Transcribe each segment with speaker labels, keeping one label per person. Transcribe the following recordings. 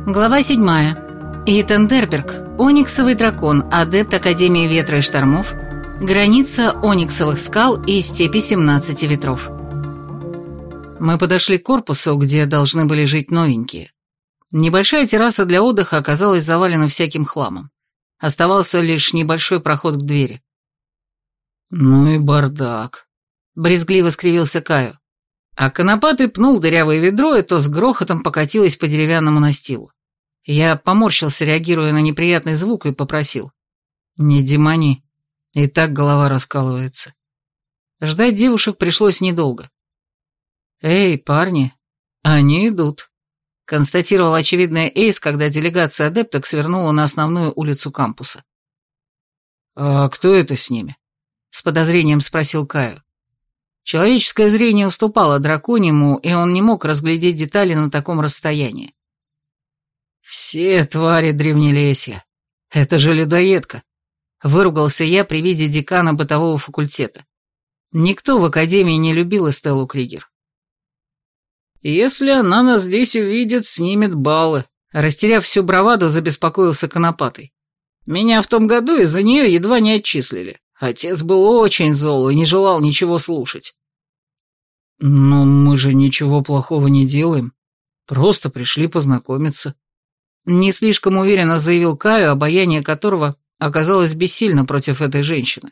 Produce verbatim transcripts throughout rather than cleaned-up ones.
Speaker 1: Глава седьмая. Итан Дерберг, Ониксовый дракон, адепт Академии Ветра и Штормов, граница Ониксовых скал и степи семнадцати ветров. Мы подошли к корпусу, где должны были жить новенькие. Небольшая терраса для отдыха оказалась завалена всяким хламом. Оставался лишь небольшой проход к двери. «Ну и бардак», — брезгливо скривился Каю. А конопатый пнул дырявое ведро, и то с грохотом покатилось по деревянному настилу. Я поморщился, реагируя на неприятный звук, и попросил: «Не демони, и так голова раскалывается». Ждать девушек пришлось недолго. «Эй, парни, они идут», — констатировал очевидный Эйс, когда делегация адепток свернула на основную улицу кампуса. «А кто это с ними?» — с подозрением спросил Каю. Человеческое зрение уступало драконьему, и он не мог разглядеть детали на таком расстоянии. «Все твари древнелесья. Это же людоедка», — выругался я при виде декана бытового факультета. Никто в академии не любил Эстеллу Кригер. «Если она нас здесь увидит, снимет баллы», — растеряв всю браваду, забеспокоился конопатый. «Меня в том году из-за нее едва не отчислили. Отец был очень зол и не желал ничего слушать». «Но мы же ничего плохого не делаем. Просто пришли познакомиться», — не слишком уверенно заявил Каю, обаяние которого оказалось бессильно против этой женщины.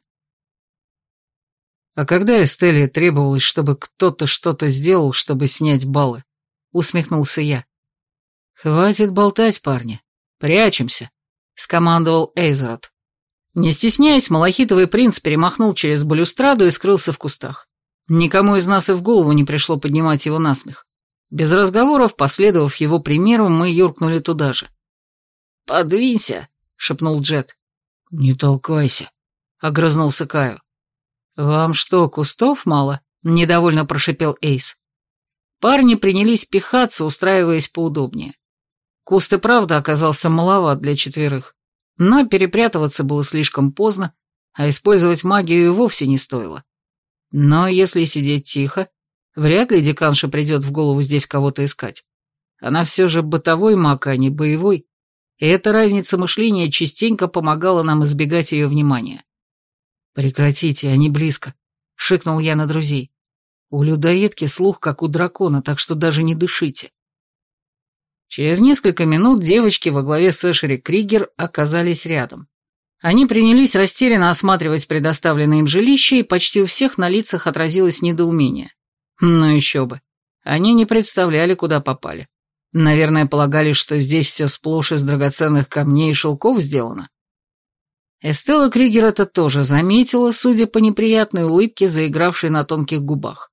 Speaker 1: «А когда Эстелле требовалось, чтобы кто-то что-то сделал, чтобы снять баллы?» — усмехнулся я. «Хватит болтать, парни. Прячемся», — скомандовал Эйзерот. Не стесняясь, малахитовый принц перемахнул через балюстраду и скрылся в кустах. Никому из нас и в голову не пришло поднимать его насмех. Без разговоров, последовав его примеру, мы юркнули туда же. «Подвинься», — шепнул Джет. «Не толкайся», — огрызнулся Каю. «Вам что, кустов мало?» — недовольно прошипел Эйс. Парни принялись пихаться, устраиваясь поудобнее. Куст и правда оказался маловат для четверых, но перепрятываться было слишком поздно, а использовать магию и вовсе не стоило. Но если сидеть тихо, вряд ли деканша придет в голову здесь кого-то искать. Она все же бытовой маг, а не боевой, и эта разница мышления частенько помогала нам избегать ее внимания. «Прекратите, они близко», — шикнул я на друзей. «У людоедки слух, как у дракона, так что даже не дышите». Через несколько минут девочки во главе с Эшери Кригер оказались рядом. Они принялись растерянно осматривать предоставленное им жилище, и почти у всех на лицах отразилось недоумение. Ну еще бы. Они не представляли, куда попали. Наверное, полагали, что здесь все сплошь из драгоценных камней и шелков сделано. Эстелла Кригер это тоже заметила, судя по неприятной улыбке, заигравшей на тонких губах.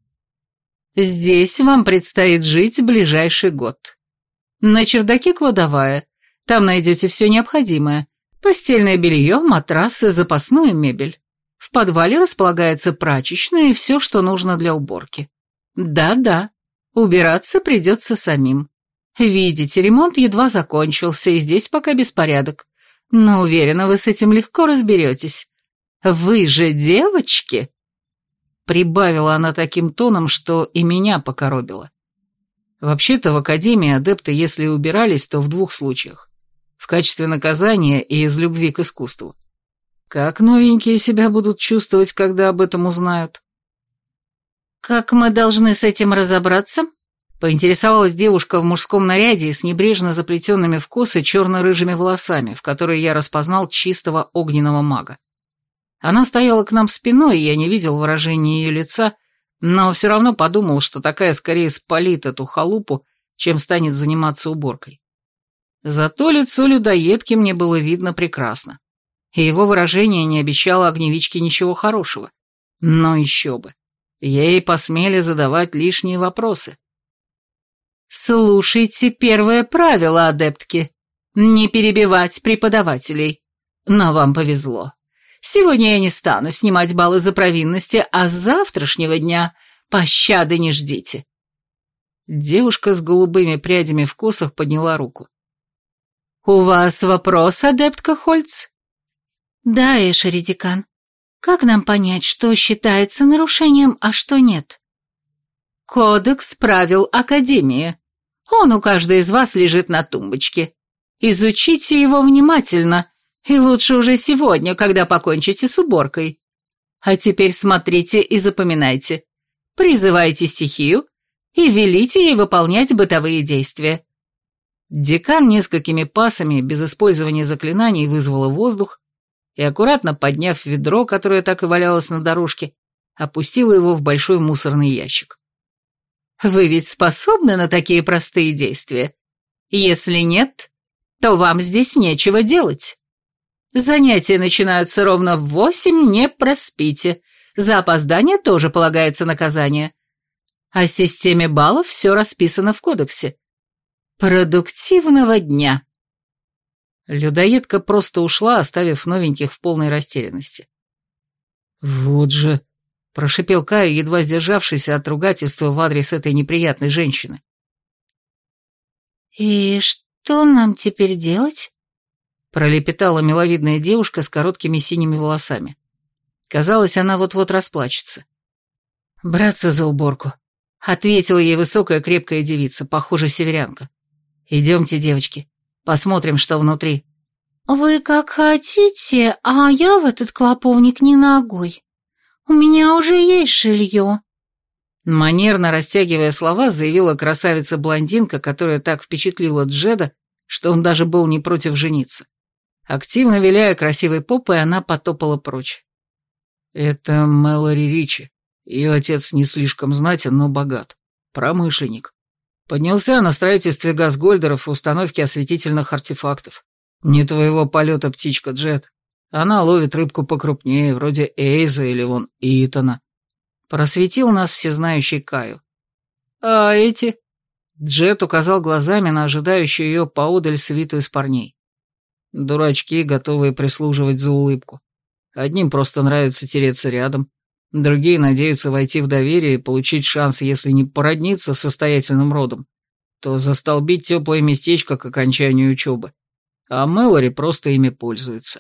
Speaker 1: «Здесь вам предстоит жить ближайший год. На чердаке кладовая. Там найдете все необходимое. Постельное белье, матрасы, запасную мебель. В подвале располагается прачечная и все, что нужно для уборки. Да-да, убираться придется самим. Видите, ремонт едва закончился, и здесь пока беспорядок. Но уверена, вы с этим легко разберетесь. Вы же девочки!» Прибавила она таким тоном, что и меня покоробило. Вообще-то в академии адепты, если убирались, то в двух случаях. В качестве наказания и из любви к искусству. Как новенькие себя будут чувствовать, когда об этом узнают? «Как мы должны с этим разобраться?» — поинтересовалась девушка в мужском наряде и с небрежно заплетенными в косы черно-рыжими волосами, в которые я распознал чистого огненного мага. Она стояла к нам спиной, и я не видел выражения ее лица, но все равно подумал, что такая скорее спалит эту халупу, чем станет заниматься уборкой. Зато лицо людоедки мне было видно прекрасно, и его выражение не обещало огневичке ничего хорошего. Но еще бы, ей посмели задавать лишние вопросы. «Слушайте первое правило, адептки. Не перебивать преподавателей. Но вам повезло. Сегодня я не стану снимать баллы за провинности, а с завтрашнего дня пощады не ждите». Девушка с голубыми прядями в косах подняла руку. «У вас вопрос, адептка Хольц?» «Да, Эшери декан. Как нам понять, что считается нарушением, а что нет?» «Кодекс правил Академии. Он у каждой из вас лежит на тумбочке. Изучите его внимательно, и лучше уже сегодня, когда покончите с уборкой. А теперь смотрите и запоминайте. Призывайте стихию и велите ей выполнять бытовые действия». Декан несколькими пасами, без использования заклинаний, вызвала воздух и, аккуратно подняв ведро, которое так и валялось на дорожке, опустила его в большой мусорный ящик. «Вы ведь способны на такие простые действия? Если нет, то вам здесь нечего делать. Занятия начинаются ровно в восемь, не проспите. За опоздание тоже полагается наказание. О системе баллов все расписано в кодексе. Продуктивного дня!» Людоедка просто ушла, оставив новеньких в полной растерянности. «Вот же!» – прошипел Каю, едва сдержавшийся от ругательства в адрес этой неприятной женщины.
Speaker 2: «И что нам теперь делать?»
Speaker 1: – пролепетала миловидная девушка с короткими синими волосами. Казалось, она вот-вот расплачется. «Браться за уборку», – ответила ей высокая крепкая девица, похоже, северянка. «Идемте, девочки, посмотрим, что внутри».
Speaker 2: «Вы как хотите, а я в этот клоповник не ногой. У меня уже есть жилье».
Speaker 1: Манерно растягивая слова, заявила красавица-блондинка, которая так впечатлила Джеда, что он даже был не против жениться. Активно виляя красивой попой, она потопала прочь. «Это Мэлори Ричи. Ее отец не слишком знатен, но богат. Промышленник. Поднялся на строительстве газгольдеров и установке осветительных артефактов. Не твоего полета птичка, Джет. Она ловит рыбку покрупнее, вроде Эйза или вон Итана». Просветил нас всезнающий Каю. «А эти?» Джет указал глазами на ожидающую ее поодаль свиту из парней. Дурачки, готовые прислуживать за улыбку. Одним просто нравится тереться рядом, другие надеются войти в доверие и получить шанс, если не породниться с состоятельным родом, то застолбить теплое местечко к окончанию учебы. А Мэлори просто ими пользуется.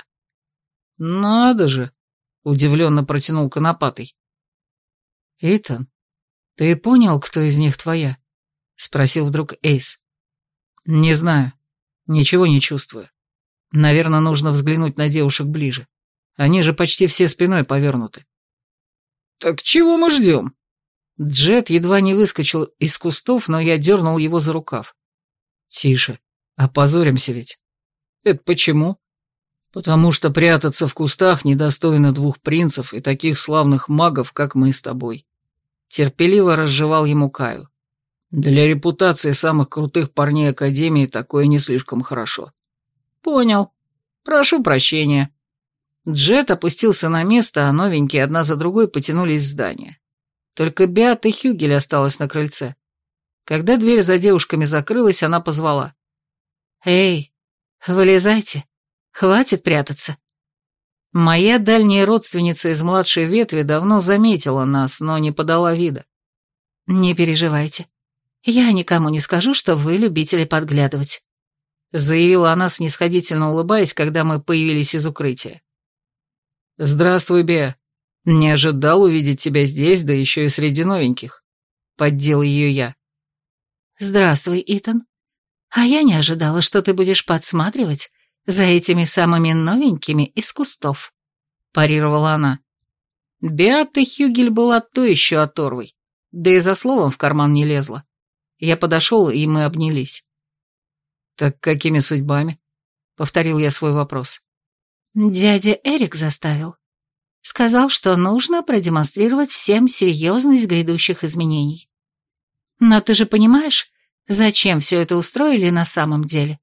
Speaker 1: «Надо же!» — удивленно протянул Конопатый. «Итан, ты понял, кто из них твоя?» — спросил вдруг Эйс. «Не знаю. Ничего не чувствую. Наверное, нужно взглянуть на девушек ближе. Они же почти все спиной повернуты». «Так чего мы ждем?» Джет едва не выскочил из кустов, но я дернул его за рукав. «Тише, опозоримся ведь». «Это почему?» «Потому что прятаться в кустах недостойно двух принцев и таких славных магов, как мы с тобой». Терпеливо разжевал ему Каю. «Для репутации самых крутых парней Академии такое не слишком хорошо». «Понял. Прошу прощения». Джет опустился на место, а новенькие одна за другой потянулись в здание. Только Беата Хюгель осталась на крыльце. Когда дверь за девушками закрылась, она позвала. «Эй, вылезайте, хватит прятаться». Моя дальняя родственница из младшей ветви давно заметила нас, но не подала вида. «Не переживайте, я никому не скажу, что вы любители подглядывать», заявила она, снисходительно улыбаясь, когда мы появились из укрытия. «Здравствуй, Беа. Не ожидал увидеть тебя здесь, да еще и среди новеньких», поддел ее я.
Speaker 2: «Здравствуй, Итан. А я не ожидала, что ты будешь подсматривать за этими самыми новенькими из кустов», парировала она. Беата Хюгель была то еще оторвой, да и за словом в карман не лезла. Я подошел, и мы обнялись. «Так какими судьбами?» — повторил я свой вопрос. «Дядя Эрик заставил. Сказал, что нужно продемонстрировать всем серьезность грядущих изменений. Но ты же понимаешь, зачем все это устроили на самом деле?»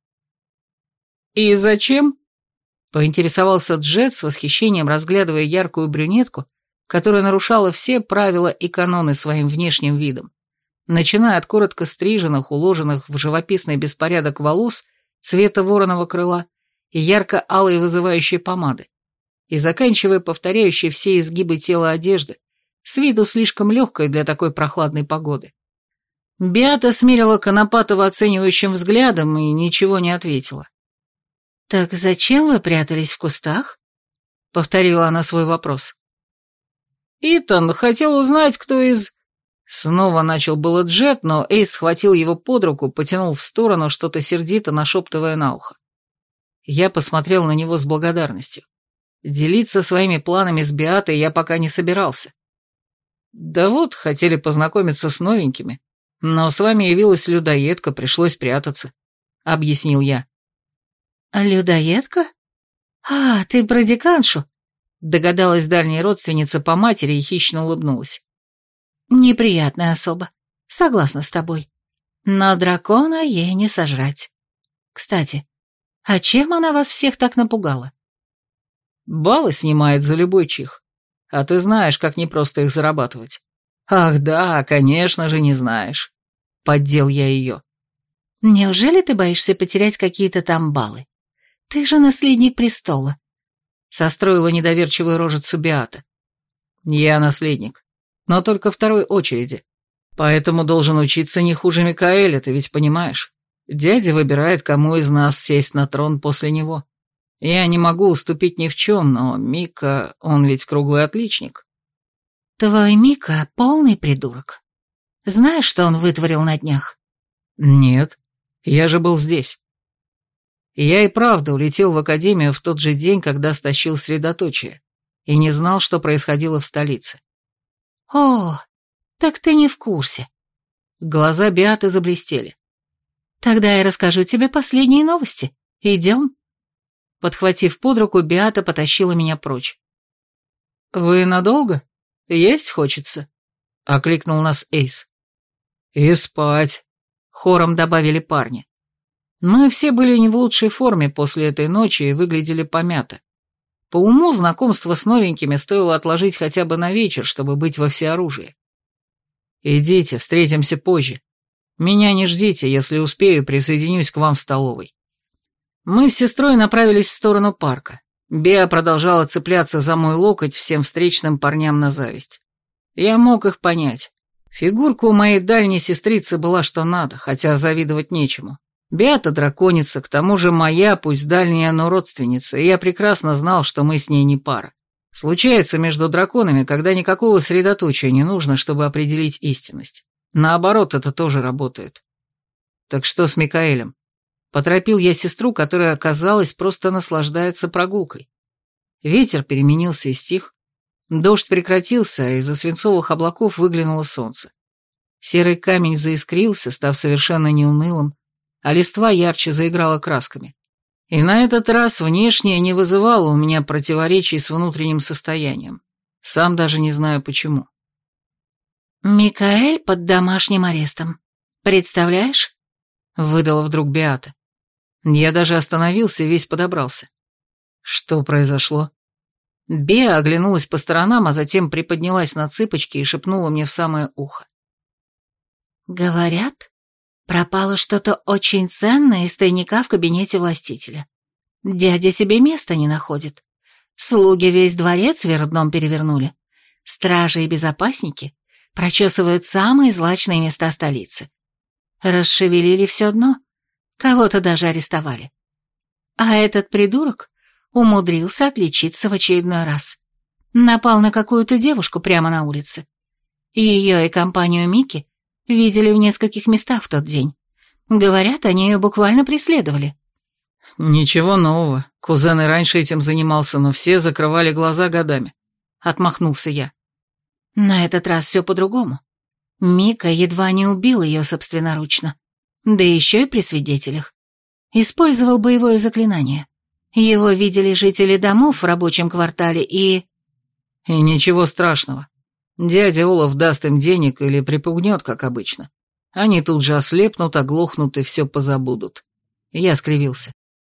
Speaker 1: «И зачем?» — поинтересовался Джет с восхищением, разглядывая яркую брюнетку, которая нарушала все правила и каноны своим внешним видом, начиная от коротко стриженных, уложенных в живописный беспорядок волос цвета вороного крыла и ярко-алой вызывающей помады, и заканчивая повторяющей все изгибы тела одежды, с виду слишком легкой для такой прохладной погоды. Беата смерила Конопатова оценивающим взглядом и ничего не ответила.
Speaker 2: «Так зачем вы прятались в кустах?» — повторила она свой вопрос.
Speaker 1: «Итан хотел узнать, кто из...» Снова начал было Джет, но Эйс схватил его под руку, потянул в сторону, что-то сердито нашептывая на ухо. Я посмотрел на него с благодарностью. Делиться своими планами с Беатой я пока не собирался. Да вот, хотели познакомиться с новенькими, но с вами явилась людоедка, пришлось прятаться, — объяснил я.
Speaker 2: «Людоедка? А, ты про деканшу?» — догадалась дальняя родственница по матери и хищно улыбнулась. «Неприятная особа, согласна с тобой. Но дракона ей не сожрать. Кстати, а чем она вас всех так напугала?»
Speaker 1: Баллы снимает за любой чих. А ты знаешь, как непросто их зарабатывать. Ах да, конечно же, не знаешь. Поддел я ее.
Speaker 2: «Неужели ты боишься потерять какие-то там баллы? Ты же наследник престола», — состроила недоверчивую рожицу Беата.
Speaker 1: Я наследник, но только второй очереди. Поэтому должен учиться не хуже Микаэля, ты ведь понимаешь. Дядя выбирает, кому из нас сесть на трон после него. Я не могу уступить ни в чем, но Мика, он ведь круглый отличник».
Speaker 2: «Твой Мика — полный придурок. Знаешь, что он вытворил на днях?»
Speaker 1: «Нет, я же был здесь». Я и правда улетел в академию в тот же день, когда стащил средоточие, и не знал, что происходило в столице.
Speaker 2: «О, так ты не в курсе».
Speaker 1: Глаза Беаты заблестели.
Speaker 2: «Тогда я расскажу тебе последние новости. Идем?»
Speaker 1: Подхватив под руку, Беата потащила меня прочь. «Вы надолго? Есть хочется?» — окликнул нас Эйс. «И спать», — хором добавили парни. Мы все были не в лучшей форме после этой ночи и выглядели помято. По уму знакомство с новенькими стоило отложить хотя бы на вечер, чтобы быть во всеоружии. «Идите, встретимся позже. Меня не ждите, если успею, присоединюсь к вам в столовой». Мы с сестрой направились в сторону парка. Беа продолжала цепляться за мой локоть всем встречным парням на зависть. Я мог их понять. Фигурка у моей дальней сестрицы была что надо, хотя завидовать нечему. Беата драконица, к тому же моя, пусть дальняя, но родственница, и я прекрасно знал, что мы с ней не пара. Случается между драконами, когда никакого средоточия не нужно, чтобы определить истинность. Наоборот, это тоже работает. Так что с Микаэлем? Поторопил я сестру, которая, казалось, просто наслаждается прогулкой. Ветер переменился и стих. Дождь прекратился, а из-за свинцовых облаков выглянуло солнце. Серый камень заискрился, став совершенно неунылым, а листва ярче заиграла красками. И на этот раз внешнее не вызывало у меня противоречий с внутренним состоянием. Сам даже не знаю почему.
Speaker 2: «Микаэль под домашним арестом. Представляешь?» — выдала вдруг Беата.
Speaker 1: Я даже остановился и весь подобрался. Что произошло? Беа оглянулась по сторонам, а затем приподнялась на цыпочки и шепнула мне в самое ухо.
Speaker 2: «Говорят, пропало что-то очень ценное из тайника в кабинете властителя. Дядя себе места не находит. Слуги весь дворец вверх дном перевернули. Стражи и безопасники прочесывают самые злачные места столицы. Расшевелили все дно, кого-то даже арестовали. А этот придурок умудрился отличиться в очередной раз. Напал на какую-то девушку прямо на улице. Ее и компанию Мики видели в нескольких местах в тот день. Говорят, они ее буквально преследовали».
Speaker 1: «Ничего нового. Кузен и раньше этим занимался, но все закрывали глаза годами». Отмахнулся я.
Speaker 2: На этот раз все по-другому. Мика едва не убил ее собственноручно. Да еще и при свидетелях. Использовал боевое заклинание. Его видели жители домов в рабочем квартале и...
Speaker 1: И ничего страшного. Дядя Олаф даст им денег или припугнет, как обычно. Они тут же ослепнут, оглохнут и все позабудут. Я скривился.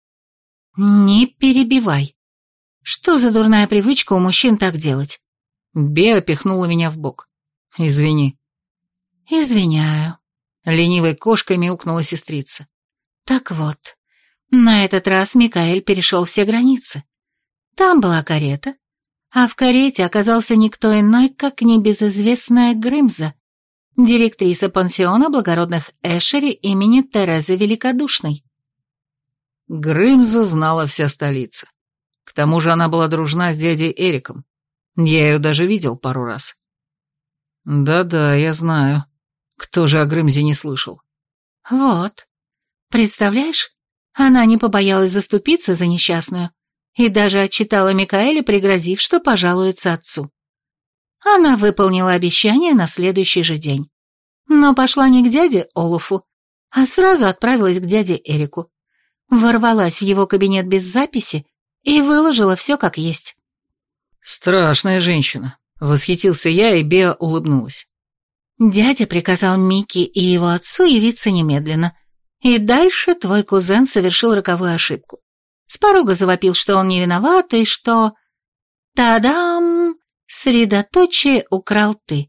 Speaker 2: «Не перебивай. Что за дурная привычка у мужчин так делать?»
Speaker 1: Беа пихнула меня в бок. «Извини».
Speaker 2: «Извиняю», — ленивой кошкой мяукнула сестрица. «Так вот, на этот раз Микаэль перешел все границы. Там была карета, а в карете оказался никто иной, как небезызвестная Грымза, директриса пансиона благородных Эшери имени Терезы Великодушной».
Speaker 1: Грымзу знала вся столица. К тому же она была дружна с дядей Эриком. Я ее даже видел пару раз. Да-да, я знаю. Кто же о Грымзе не слышал?
Speaker 2: Вот. Представляешь, она не побоялась заступиться за несчастную и даже отчитала Микаэля, пригрозив, что пожалуется отцу. Она выполнила обещание на следующий же день. Но пошла не к дяде Олафу, а сразу отправилась к дяде Эрику. Ворвалась в его кабинет без записи и выложила все как есть.
Speaker 1: Страшная женщина. Восхитился я, и Беа улыбнулась.
Speaker 2: Дядя приказал Микки и его отцу явиться немедленно. И дальше твой кузен совершил роковую ошибку. С порога завопил, что он не виноват, и что... Та-дам! Средоточие украл ты.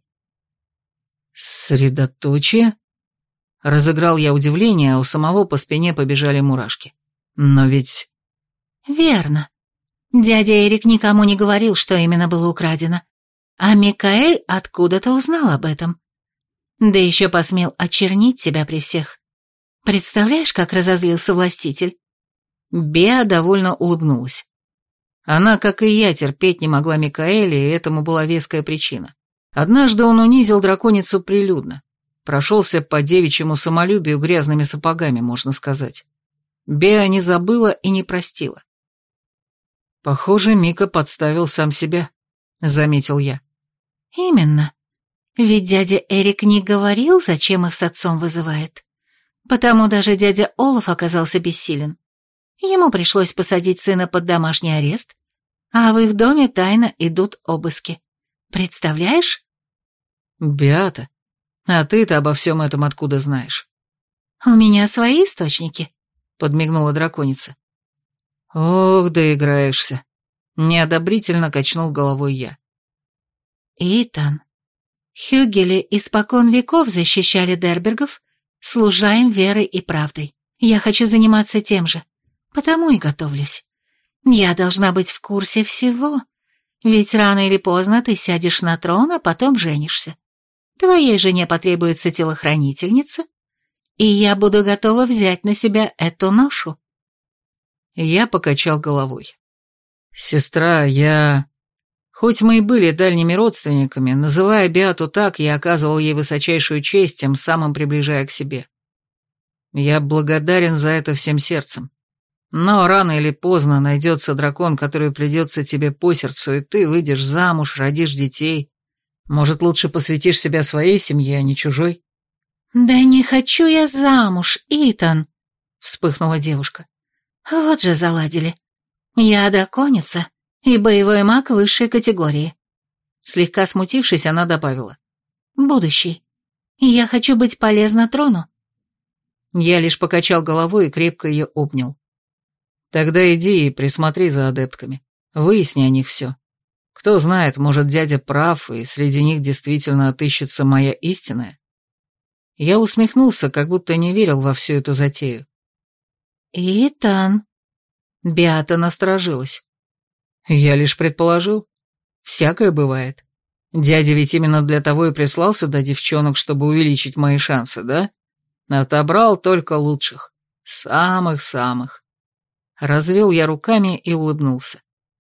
Speaker 1: Средоточие? Разыграл я удивление, а у самого по спине побежали мурашки. Но ведь...
Speaker 2: Верно. Дядя Эрик никому не говорил, что именно было украдено. А Микаэль откуда-то узнал об этом. Да еще посмел очернить тебя при всех. Представляешь, как разозлился властитель?
Speaker 1: Беа довольно улыбнулась. Она, как и я, терпеть не могла Микаэля, и этому была веская причина. Однажды он унизил драконицу прилюдно. Прошелся по девичьему самолюбию грязными сапогами, можно сказать. Беа не забыла и не простила. Похоже, Мика подставил сам себя, заметил я.
Speaker 2: Именно. Ведь дядя Эрик не говорил, зачем их с отцом вызывает. Потому даже дядя Олаф оказался бессилен. Ему пришлось посадить сына под домашний арест, а в их доме тайно идут обыски. Представляешь?
Speaker 1: Беата, а ты-то обо всем этом откуда знаешь?
Speaker 2: У меня свои источники, подмигнула драконица.
Speaker 1: Ох, доиграешься. Неодобрительно качнул головой я.
Speaker 2: Итан, Хюгели испокон веков защищали Дербергов, служа им верой и правдой. Я хочу заниматься тем же, потому и готовлюсь. Я должна быть в курсе всего, ведь рано или поздно ты сядешь на трон, а потом женишься. Твоей жене потребуется телохранительница, и я буду готова взять на себя эту ношу.
Speaker 1: Я покачал головой. Сестра, я... Хоть мы и были дальними родственниками, называя Беату так, я оказывал ей высочайшую честь, тем самым приближая к себе. Я благодарен за это всем сердцем. Но рано или поздно найдется дракон, который придется тебе по сердцу, и ты выйдешь замуж, родишь детей. Может, лучше посвятишь себя своей семье, а не чужой?
Speaker 2: Да не хочу я замуж, Итан, вспыхнула девушка. Вот же заладили. Я драконица и боевой маг высшей категории. Слегка смутившись, она добавила. Будущий. Я хочу быть полезна трону.
Speaker 1: Я лишь покачал головой и крепко ее обнял. Тогда иди и присмотри за адептками. Выясни о них все. Кто знает, может, дядя прав, и среди них действительно отыщется моя истинная. Я усмехнулся, как будто не верил во всю эту затею.
Speaker 2: Итан.
Speaker 1: Беата насторожилась. Я лишь предположил. Всякое бывает. Дядя ведь именно для того и прислал сюда девчонок, чтобы увеличить мои шансы, да? Отобрал только лучших. Самых-самых. Развел я руками и улыбнулся.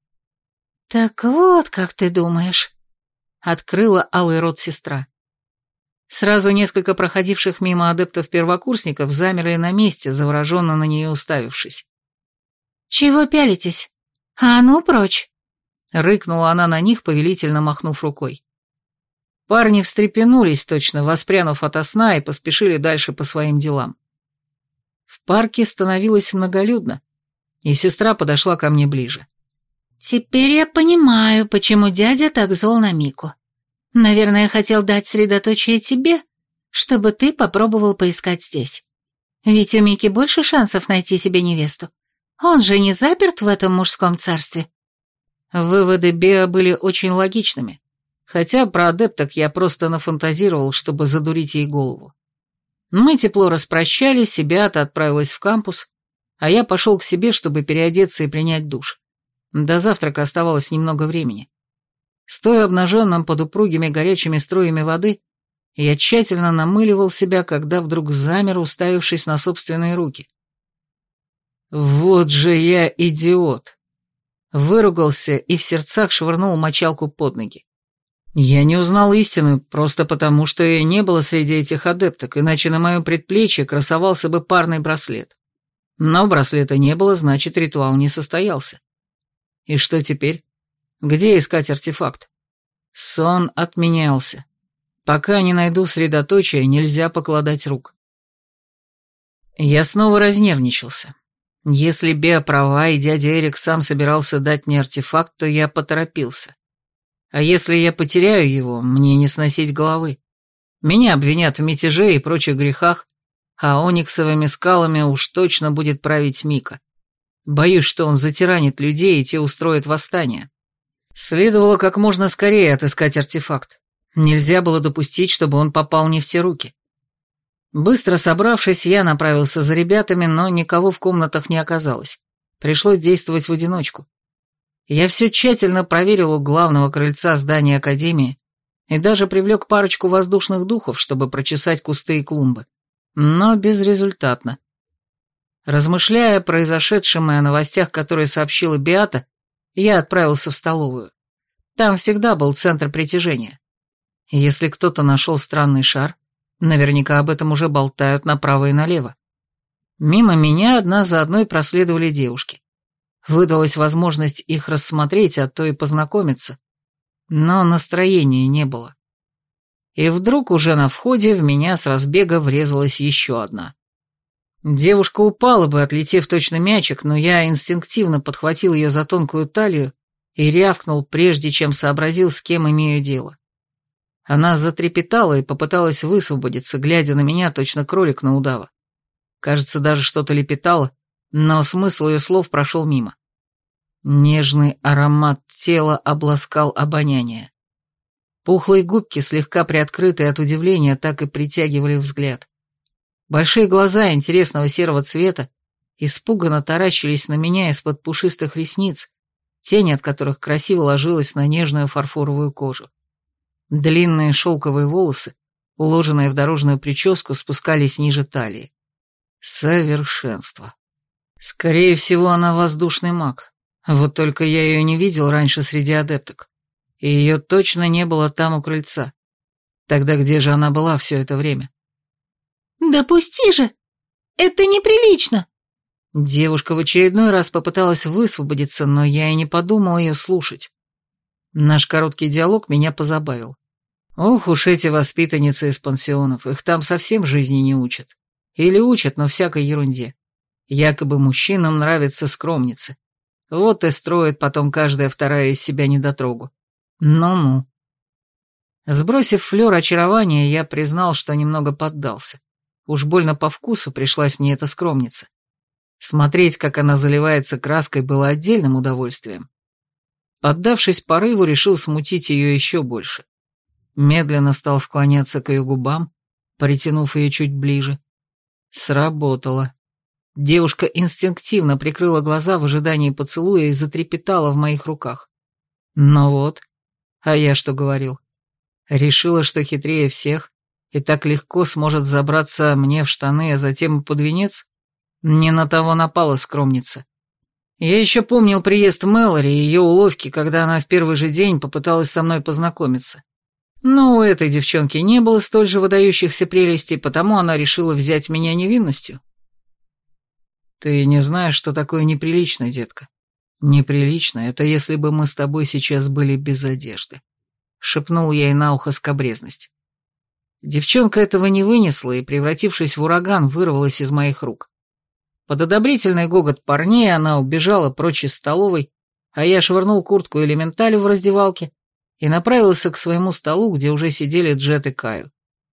Speaker 2: Так вот, как ты думаешь. Открыла алый рот сестра.
Speaker 1: Сразу несколько проходивших мимо адептов-первокурсников замерли на месте, завороженно на нее уставившись.
Speaker 2: «Чего пялитесь? А ну прочь!»
Speaker 1: Рыкнула она на них, повелительно махнув рукой. Парни встрепенулись, точно воспрянув ото сна, и поспешили дальше по своим делам. В парке становилось многолюдно, и сестра подошла ко мне ближе.
Speaker 2: «Теперь я понимаю, почему дядя так зол на Мику. Наверное, хотел дать средоточие тебе, чтобы ты попробовал поискать здесь. Ведь у Мики больше шансов найти себе невесту. Он же не заперт в этом мужском царстве».
Speaker 1: Выводы Беа были очень логичными, хотя про адепток я просто нафантазировал, чтобы задурить ей голову. Мы тепло распрощались, и Беата отправилась в кампус, а я пошел к себе, чтобы переодеться и принять душ. До завтрака оставалось немного времени. Стоя обнаженным под упругими горячими струями воды, я тщательно намыливал себя, когда вдруг замер, уставившись на собственные руки. Вот же я идиот! Выругался и в сердцах швырнул мочалку под ноги. Я не узнал истину просто потому, что ее не было среди этих адепток, иначе на моем предплечье красовался бы парный браслет. Но браслета не было, значит, ритуал не состоялся. И что теперь? Где искать артефакт? Сон отменялся. Пока не найду средоточие, нельзя покладать рук. Я снова разнервничался. Если Беа права, и дядя Эрик сам собирался дать мне артефакт, то я поторопился. А если я потеряю его, мне не сносить головы. Меня обвинят в мятеже и прочих грехах, а ониксовыми скалами уж точно будет править Мика. Боюсь, что он затиранит людей, и те устроят восстание. Следовало как можно скорее отыскать артефакт. Нельзя было допустить, чтобы он попал не в те руки. Быстро собравшись, я направился за ребятами, но никого в комнатах не оказалось. Пришлось действовать в одиночку. Я все тщательно проверил у главного крыльца здания Академии и даже привлек парочку воздушных духов, чтобы прочесать кусты и клумбы. Но безрезультатно. Размышляя о произошедшем и о новостях, которые сообщила Беата, я отправился в столовую. Там всегда был центр притяжения. Если кто-то нашел странный шар, наверняка об этом уже болтают направо и налево. Мимо меня одна за одной проследовали девушки. Выдалась возможность их рассмотреть, а то и познакомиться. Но настроения не было. И вдруг уже на входе в меня с разбега врезалась еще одна. Девушка упала бы, отлетев точно мячик, но я инстинктивно подхватил ее за тонкую талию и рявкнул, прежде чем сообразил, с кем имею дело. Она затрепетала и попыталась высвободиться, глядя на меня, точно кролик на удава. Кажется, даже что-то лепетала, но смысл ее слов прошел мимо. Нежный аромат тела обласкал обоняние. Пухлые губки, слегка приоткрытые от удивления, так и притягивали взгляд. Большие глаза интересного серого цвета испуганно таращились на меня из-под пушистых ресниц, тень от которых красиво ложилась на нежную фарфоровую кожу. Длинные шелковые волосы, уложенные в дорожную прическу, спускались ниже талии. Совершенство. Скорее всего, она воздушный маг. Вот только я ее не видел раньше среди адепток. И ее точно не было там у крыльца. Тогда где же она была все это время?
Speaker 2: «Да пусти же! Это неприлично!»
Speaker 1: Девушка в очередной раз попыталась высвободиться, но я и не подумал ее слушать. Наш короткий диалог меня позабавил. Ох уж эти воспитанницы из пансионов, их там совсем жизни не учат. Или учат, но всякой ерунде. Якобы мужчинам нравятся скромницы. Вот и строит потом каждая вторая из себя недотрогу. Ну-ну. Сбросив флёр очарования, я признал, что немного поддался. Уж больно по вкусу пришлась мне эта скромница. Смотреть, как она заливается краской, было отдельным удовольствием. Поддавшись порыву, решил смутить ее еще больше. Медленно стал склоняться к ее губам, притянув ее чуть ближе. Сработало. Девушка инстинктивно прикрыла глаза в ожидании поцелуя и затрепетала в моих руках. Ну вот, а я что говорил? Решила, что хитрее всех, и так легко сможет забраться мне в штаны, а затем и под венец? Не на того напала скромница. Я еще помнил приезд Мэлори и ее уловки, когда она в первый же день попыталась со мной познакомиться. Но у этой девчонки не было столь же выдающихся прелестей, потому она решила взять меня невинностью. Ты не знаешь, что такое неприлично, детка. Неприлично — это если бы мы с тобой сейчас были без одежды. Шепнул я ей на ухо скабрезность. Девчонка этого не вынесла и, превратившись в ураган, вырвалась из моих рук. Под одобрительный гогот парней она убежала прочь из столовой, а я швырнул куртку элементалю в раздевалке и направился к своему столу, где уже сидели Джет и Каю.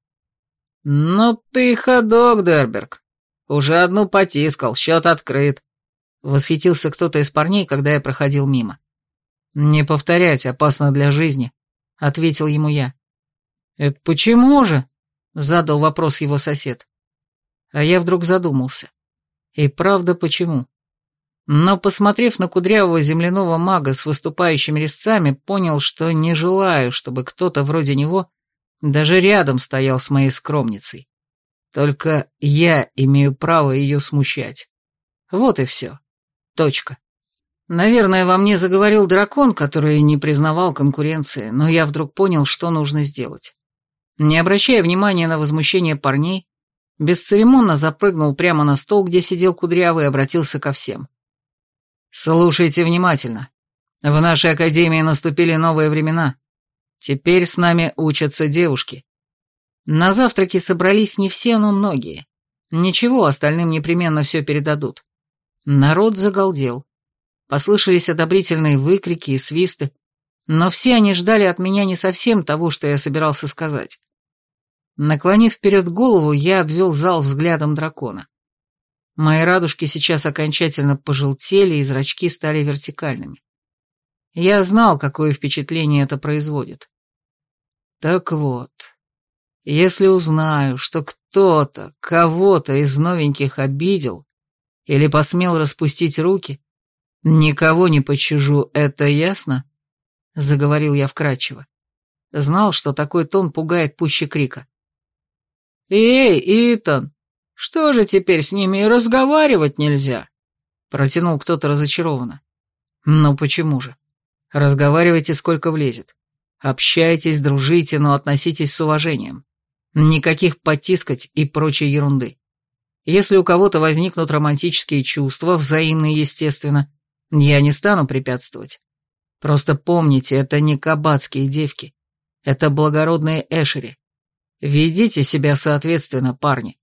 Speaker 1: «Ну ты ходок, Дерберг. Уже одну потискал, счет открыт», — восхитился кто-то из парней, когда я проходил мимо. «Не повторять, опасно для жизни», — ответил ему я. «Это почему же?» — задал вопрос его сосед. А я вдруг задумался. И правда, почему? Но, посмотрев на кудрявого земляного мага с выступающими резцами, понял, что не желаю, чтобы кто-то вроде него даже рядом стоял с моей скромницей. Только я имею право ее смущать. Вот и все. Точка. Наверное, во мне заговорил дракон, который не признавал конкуренции, но я вдруг понял, что нужно сделать. Не обращая внимания на возмущение парней, бесцеремонно запрыгнул прямо на стол, где сидел Кудрявый, и обратился ко всем. «Слушайте внимательно. В нашей академии наступили новые времена. Теперь с нами учатся девушки. На завтраке собрались не все, но многие. Ничего, остальным непременно все передадут». Народ загалдел. Послышались одобрительные выкрики и свисты, но все они ждали от меня не совсем того, что я собирался сказать. Наклонив вперед голову, я обвел зал взглядом дракона. Мои радужки сейчас окончательно пожелтели, и зрачки стали вертикальными. Я знал, какое впечатление это производит. Так вот, если узнаю, что кто-то кого-то из новеньких обидел или посмел распустить руки, никого не пощажу, это ясно? Заговорил я вкратчиво. Знал, что такой тон пугает пуще крика. «Эй, Итан, что же теперь с ними и разговаривать нельзя?» Протянул кто-то разочарованно. «Ну почему же? Разговаривайте, сколько влезет. Общайтесь, дружите, но относитесь с уважением. Никаких потискать и прочей ерунды. Если у кого-то возникнут романтические чувства, взаимные, естественно, я не стану препятствовать. Просто помните, это не кабацкие девки. Это благородные эшери. Ведите себя соответственно, парни».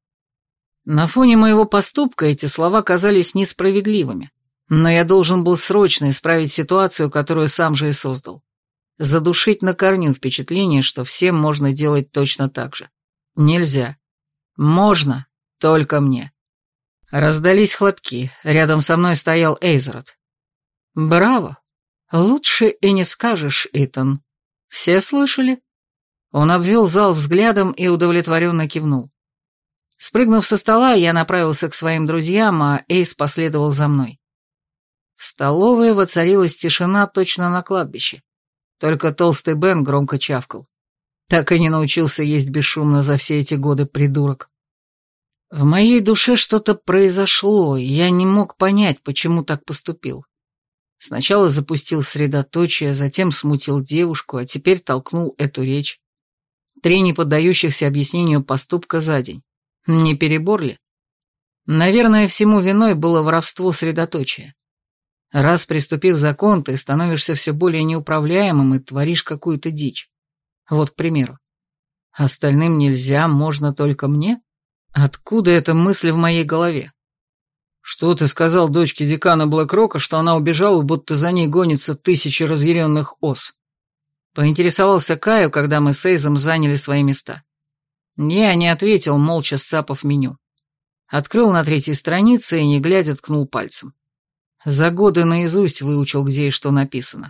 Speaker 1: На фоне моего поступка эти слова казались несправедливыми, но я должен был срочно исправить ситуацию, которую сам же и создал. Задушить на корню впечатление, что всем можно делать точно так же. Нельзя. Можно, только мне. Раздались хлопки, рядом со мной стоял Эйзерот. «Браво! Лучше и не скажешь, Итан. Все слышали?» Он обвел зал взглядом и удовлетворенно кивнул. Спрыгнув со стола, я направился к своим друзьям, а Эйс последовал за мной. В столовой воцарилась тишина точно на кладбище. Только толстый Бен громко чавкал. Так и не научился есть бесшумно за все эти годы, придурок. В моей душе что-то произошло, и я не мог понять, почему так поступил. Сначала запустил средоточие, затем смутил девушку, а теперь толкнул эту речь. Три неподдающихся объяснению поступка за день. Не перебор ли? Наверное, всему виной было воровство средоточия. Раз приступив закон, ты становишься все более неуправляемым и творишь какую-то дичь. Вот, к примеру. Остальным нельзя, можно только мне? Откуда эта мысль в моей голове? Что ты сказал дочке декана Блэкрока, что она убежала, будто за ней гонятся тысячи разъяренных ос? Поинтересовался Каю, когда мы с Эйзом заняли свои места. Я не ответил, молча сцапав меню. Открыл на третьей странице и, не глядя, ткнул пальцем. За годы наизусть выучил, где и что написано.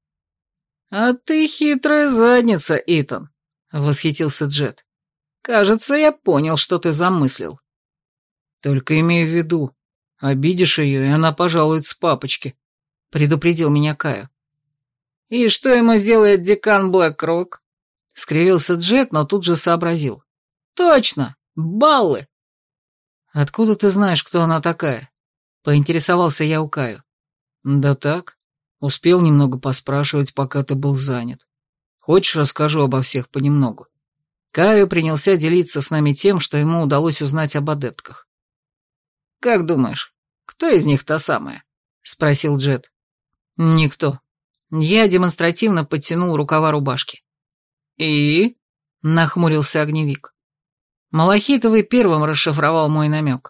Speaker 1: «А ты хитрая задница, Итан», — восхитился Джет. «Кажется, я понял, что ты замыслил». «Только имей в виду, обидишь ее, и она пожалует с папочки», — предупредил меня Каю. «И что ему сделает декан Блэкрок?» — скривился Джет, но тут же сообразил. «Точно! Баллы!» «Откуда ты знаешь, кто она такая?» — поинтересовался я у Каю. «Да так, успел немного поспрашивать, пока ты был занят. Хочешь, расскажу обо всех понемногу?» Каю принялся делиться с нами тем, что ему удалось узнать об адептках. «Как думаешь, кто из них та самая?» — спросил Джет. «Никто». Я демонстративно подтянул рукава рубашки. «И?» — нахмурился огневик. Малахитовый первым расшифровал мой намек.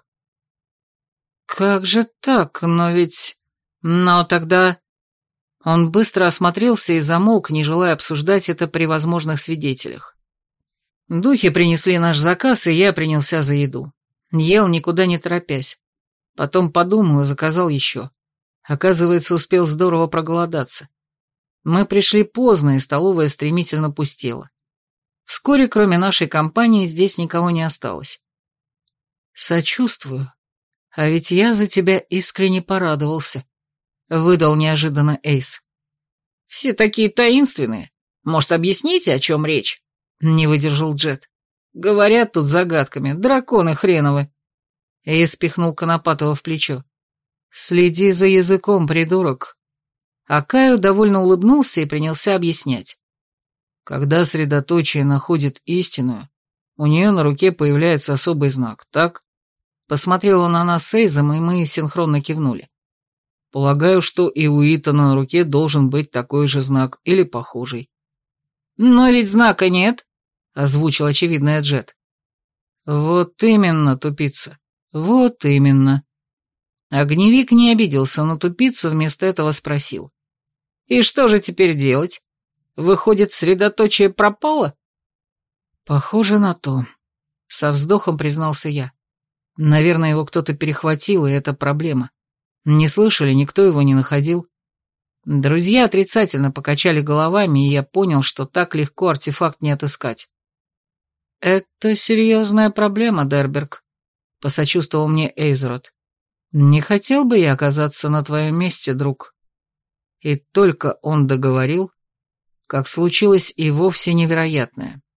Speaker 1: «Как же так? Но ведь... Но тогда...» Он быстро осмотрелся и замолк, не желая обсуждать это при возможных свидетелях. Духи принесли наш заказ, и я принялся за еду. Ел, никуда не торопясь. Потом подумал и заказал еще. Оказывается, успел здорово проголодаться. Мы пришли поздно, и столовая стремительно пустела. Вскоре, кроме нашей компании, здесь никого не осталось. «Сочувствую. А ведь я за тебя искренне порадовался», — выдал неожиданно Эйс. «Все такие таинственные. Может, объясните, о чем речь?» — не выдержал Джет. «Говорят тут загадками, драконы хреновы». Эйс пихнул Конопатова в плечо. Следи за языком, придурок. А Каю довольно улыбнулся и принялся объяснять. Когда средоточие находит истинную, у нее на руке появляется особый знак, так? Посмотрел он на нас с Эйзом, и мы синхронно кивнули. Полагаю, что и у Итана на руке должен быть такой же знак или похожий. «Но ведь знака нет», — озвучил очевидный Джет. «Вот именно, тупица, вот именно». Огневик не обиделся на тупицу, вместо этого спросил. «И что же теперь делать? Выходит, средоточие пропало?» «Похоже на то», — со вздохом признался я. «Наверное, его кто-то перехватил, и это проблема. Не слышали, никто его не находил». Друзья отрицательно покачали головами, и я понял, что так легко артефакт не отыскать. «Это серьезная проблема, Дерберг», — посочувствовал мне Эйзрот. «Не хотел бы я оказаться на твоем месте, друг». И только он договорил, как случилось и вовсе невероятное.